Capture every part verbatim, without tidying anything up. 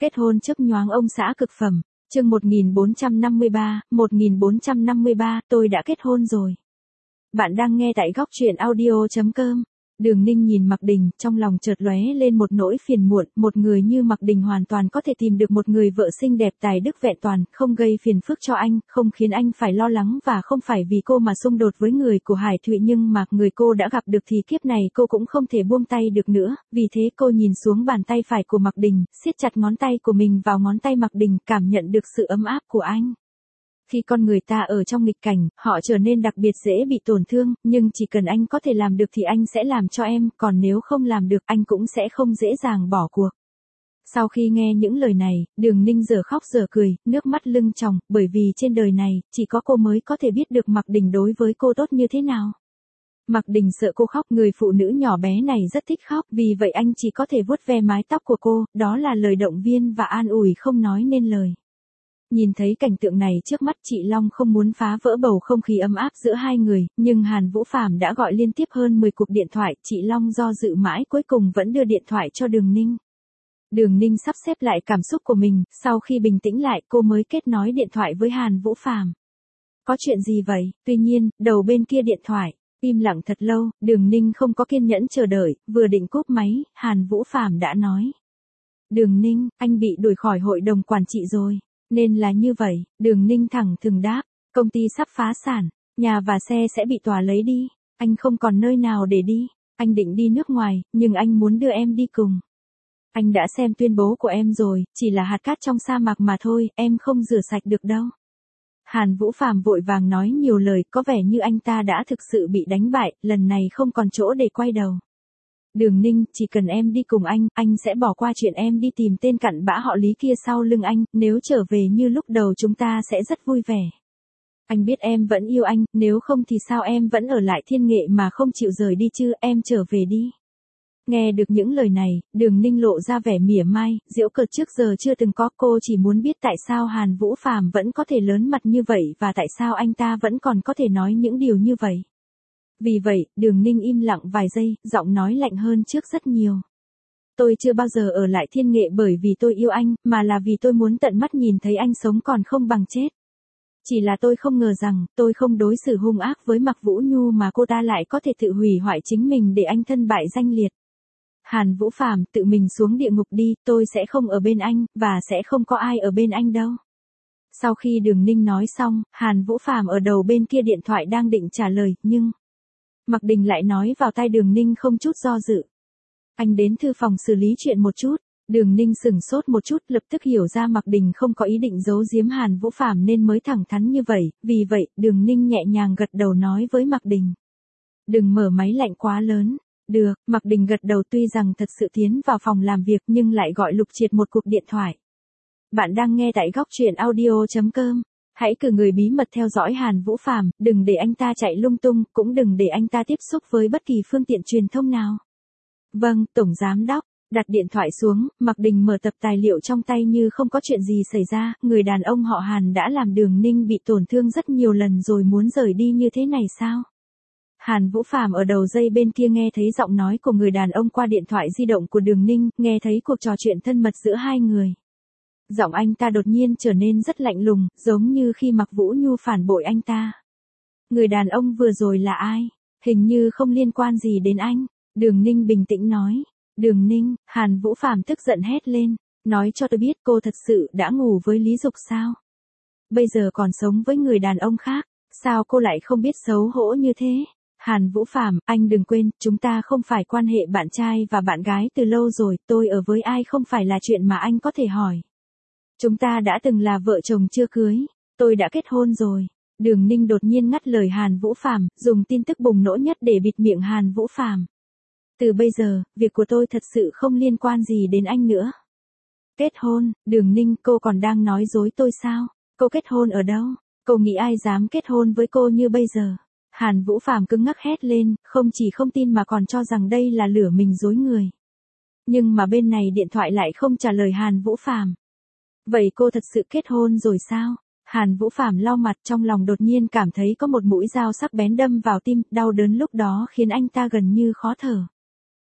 Kết hôn chớp nhoáng ông xã cực phẩm, chương một nghìn bốn trăm năm mươi ba, một nghìn bốn trăm năm mươi ba, tôi đã kết hôn rồi. Bạn đang nghe tại góc truyện audio chấm com. Đường Ninh nhìn Mạc Đình, trong lòng chợt lóe lên một nỗi phiền muộn, một người như Mạc Đình hoàn toàn có thể tìm được một người vợ xinh đẹp tài đức vẹn toàn, không gây phiền phức cho anh, không khiến anh phải lo lắng và không phải vì cô mà xung đột với người của Hải Thụy, nhưng mà người cô đã gặp được thì kiếp này cô cũng không thể buông tay được nữa, vì thế cô nhìn xuống bàn tay phải của Mạc Đình, siết chặt ngón tay của mình vào ngón tay Mạc Đình, cảm nhận được sự ấm áp của anh. Khi con người ta ở trong nghịch cảnh, họ trở nên đặc biệt dễ bị tổn thương, nhưng chỉ cần anh có thể làm được thì anh sẽ làm cho em, còn nếu không làm được anh cũng sẽ không dễ dàng bỏ cuộc. Sau khi nghe những lời này, Đường Ninh giờ khóc giờ cười, nước mắt lưng tròng, bởi vì trên đời này, chỉ có cô mới có thể biết được Mạc Đình đối với cô tốt như thế nào. Mạc Đình sợ cô khóc, người phụ nữ nhỏ bé này rất thích khóc, vì vậy anh chỉ có thể vuốt ve mái tóc của cô, đó là lời động viên và an ủi không nói nên lời. Nhìn thấy cảnh tượng này trước mắt, chị Long không muốn phá vỡ bầu không khí ấm áp giữa hai người, nhưng Hàn Vũ Phàm đã gọi liên tiếp hơn mười cuộc điện thoại, chị Long do dự mãi cuối cùng vẫn đưa điện thoại cho Đường Ninh. Đường Ninh sắp xếp lại cảm xúc của mình, sau khi bình tĩnh lại cô mới kết nối điện thoại với Hàn Vũ Phàm. Có chuyện gì vậy? Tuy nhiên, đầu bên kia điện thoại, im lặng thật lâu, Đường Ninh không có kiên nhẫn chờ đợi, vừa định cúp máy, Hàn Vũ Phàm đã nói. Đường Ninh, anh bị đuổi khỏi hội đồng quản trị rồi. Nên là như vậy, Đường Ninh thẳng thừng đáp, công ty sắp phá sản, nhà và xe sẽ bị tòa lấy đi, anh không còn nơi nào để đi, anh định đi nước ngoài, nhưng anh muốn đưa em đi cùng. Anh đã xem tuyên bố của em rồi, chỉ là hạt cát trong sa mạc mà thôi, em không rửa sạch được đâu. Hàn Vũ Phàm vội vàng nói nhiều lời, có vẻ như anh ta đã thực sự bị đánh bại, lần này không còn chỗ để quay đầu. Đường Ninh, chỉ cần em đi cùng anh, anh sẽ bỏ qua chuyện em đi tìm tên cặn bã họ Lý kia sau lưng anh, nếu trở về như lúc đầu chúng ta sẽ rất vui vẻ. Anh biết em vẫn yêu anh, nếu không thì sao em vẫn ở lại Thiên Nghệ mà không chịu rời đi chứ, em trở về đi. Nghe được những lời này, Đường Ninh lộ ra vẻ mỉa mai, giễu cợt trước giờ chưa từng có, cô chỉ muốn biết tại sao Hàn Vũ Phàm vẫn có thể lớn mặt như vậy và tại sao anh ta vẫn còn có thể nói những điều như vậy. Vì vậy, Đường Ninh im lặng vài giây, giọng nói lạnh hơn trước rất nhiều. Tôi chưa bao giờ ở lại Thiên Nghệ bởi vì tôi yêu anh, mà là vì tôi muốn tận mắt nhìn thấy anh sống còn không bằng chết. Chỉ là tôi không ngờ rằng, tôi không đối xử hung ác với Mạc Vũ Nhu mà cô ta lại có thể tự hủy hoại chính mình để anh thân bại danh liệt. Hàn Vũ Phàm, tự mình xuống địa ngục đi, tôi sẽ không ở bên anh, và sẽ không có ai ở bên anh đâu. Sau khi Đường Ninh nói xong, Hàn Vũ Phàm ở đầu bên kia điện thoại đang định trả lời, nhưng Mạc Đình lại nói vào tai Đường Ninh không chút do dự. Anh đến thư phòng xử lý chuyện một chút. Đường Ninh sửng sốt một chút, lập tức hiểu ra Mạc Đình không có ý định giấu giếm Hàn Vũ Phàm nên mới thẳng thắn như vậy, vì vậy, Đường Ninh nhẹ nhàng gật đầu nói với Mạc Đình. Đừng mở máy lạnh quá lớn. Được, Mạc Đình gật đầu, tuy rằng thật sự tiến vào phòng làm việc nhưng lại gọi Lục Triệt một cuộc điện thoại. Bạn đang nghe tại góc truyện audio chấm com. Hãy cử người bí mật theo dõi Hàn Vũ Phàm, đừng để anh ta chạy lung tung, cũng đừng để anh ta tiếp xúc với bất kỳ phương tiện truyền thông nào. Vâng, Tổng Giám Đốc. Đặt điện thoại xuống, Mạc Đình mở tập tài liệu trong tay như không có chuyện gì xảy ra, người đàn ông họ Hàn đã làm Đường Ninh bị tổn thương rất nhiều lần rồi muốn rời đi như thế này sao? Hàn Vũ Phàm ở đầu dây bên kia nghe thấy giọng nói của người đàn ông qua điện thoại di động của Đường Ninh, nghe thấy cuộc trò chuyện thân mật giữa hai người. Giọng anh ta đột nhiên trở nên rất lạnh lùng, giống như khi Mạc Vũ Nhu phản bội anh ta. Người đàn ông vừa rồi là ai? Hình như không liên quan gì đến anh. Đường Ninh bình tĩnh nói. Đường Ninh, Hàn Vũ Phàm tức giận hét lên. Nói cho tôi biết cô thật sự đã ngủ với Lý Dục sao? Bây giờ còn sống với người đàn ông khác, sao cô lại không biết xấu hổ như thế? Hàn Vũ Phàm, anh đừng quên, chúng ta không phải quan hệ bạn trai và bạn gái từ lâu rồi, tôi ở với ai không phải là chuyện mà anh có thể hỏi. Chúng ta đã từng là vợ chồng chưa cưới, tôi đã kết hôn rồi. Đường Ninh đột nhiên ngắt lời Hàn Vũ Phàm, dùng tin tức bùng nổ nhất để bịt miệng Hàn Vũ Phàm. Từ bây giờ, việc của tôi thật sự không liên quan gì đến anh nữa. Kết hôn, Đường Ninh, cô còn đang nói dối tôi sao? Cô kết hôn ở đâu? Cô nghĩ ai dám kết hôn với cô như bây giờ? Hàn Vũ Phàm cứng ngắc hét lên, không chỉ không tin mà còn cho rằng đây là lừa mình dối người. Nhưng mà bên này điện thoại lại không trả lời Hàn Vũ Phàm. Vậy cô thật sự kết hôn rồi sao? Hàn Vũ Phàm lau mặt, trong lòng đột nhiên cảm thấy có một mũi dao sắc bén đâm vào tim, đau đớn lúc đó khiến anh ta gần như khó thở.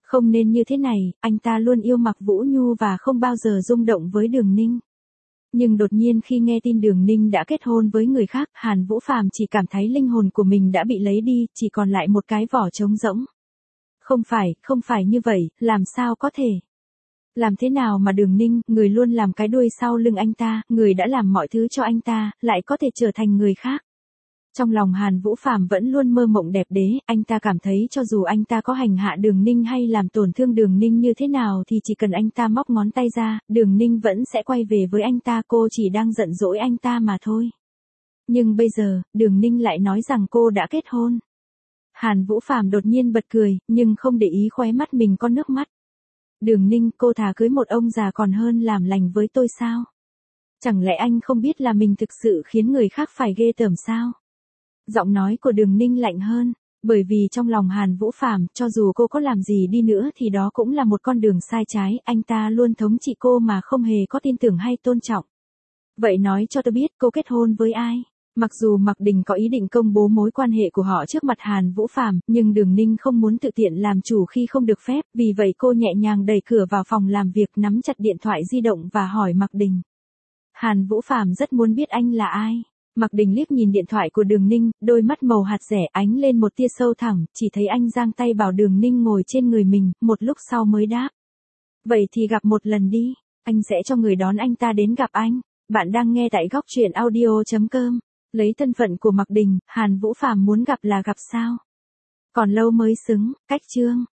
Không nên như thế này, anh ta luôn yêu Mạc Vũ Nhu và không bao giờ rung động với Đường Ninh. Nhưng đột nhiên khi nghe tin Đường Ninh đã kết hôn với người khác, Hàn Vũ Phàm chỉ cảm thấy linh hồn của mình đã bị lấy đi, chỉ còn lại một cái vỏ trống rỗng. Không phải, không phải như vậy, làm sao có thể? Làm thế nào mà Đường Ninh, người luôn làm cái đuôi sau lưng anh ta, người đã làm mọi thứ cho anh ta, lại có thể trở thành người khác? Trong lòng Hàn Vũ Phàm vẫn luôn mơ mộng đẹp đế, anh ta cảm thấy cho dù anh ta có hành hạ Đường Ninh hay làm tổn thương Đường Ninh như thế nào thì chỉ cần anh ta móc ngón tay ra, Đường Ninh vẫn sẽ quay về với anh ta, cô chỉ đang giận dỗi anh ta mà thôi. Nhưng bây giờ, Đường Ninh lại nói rằng cô đã kết hôn. Hàn Vũ Phàm đột nhiên bật cười, nhưng không để ý khóe mắt mình có nước mắt. Đường Ninh, cô thà cưới một ông già còn hơn làm lành với tôi sao? Chẳng lẽ anh không biết là mình thực sự khiến người khác phải ghê tởm sao? Giọng nói của Đường Ninh lạnh hơn, bởi vì trong lòng Hàn Vũ Phàm, cho dù cô có làm gì đi nữa thì đó cũng là một con đường sai trái, anh ta luôn thống trị cô mà không hề có tin tưởng hay tôn trọng. Vậy nói cho tôi biết cô kết hôn với ai? Mặc dù Mạc Đình có ý định công bố mối quan hệ của họ trước mặt Hàn Vũ Phàm, nhưng Đường Ninh không muốn tự tiện làm chủ khi không được phép, vì vậy cô nhẹ nhàng đẩy cửa vào phòng làm việc, nắm chặt điện thoại di động và hỏi Mạc Đình. Hàn Vũ Phàm rất muốn biết anh là ai. Mạc Đình liếc nhìn điện thoại của Đường Ninh, đôi mắt màu hạt dẻ ánh lên một tia sâu thẳm, chỉ thấy anh giang tay bảo Đường Ninh ngồi trên người mình, một lúc sau mới đáp. Vậy thì gặp một lần đi, anh sẽ cho người đón anh ta đến gặp anh. Bạn đang nghe tại góc truyện audio chấm com. Lấy thân phận của Mạc Đình, Hàn Vũ Phàm muốn gặp là gặp sao? Còn lâu mới xứng, cách chương.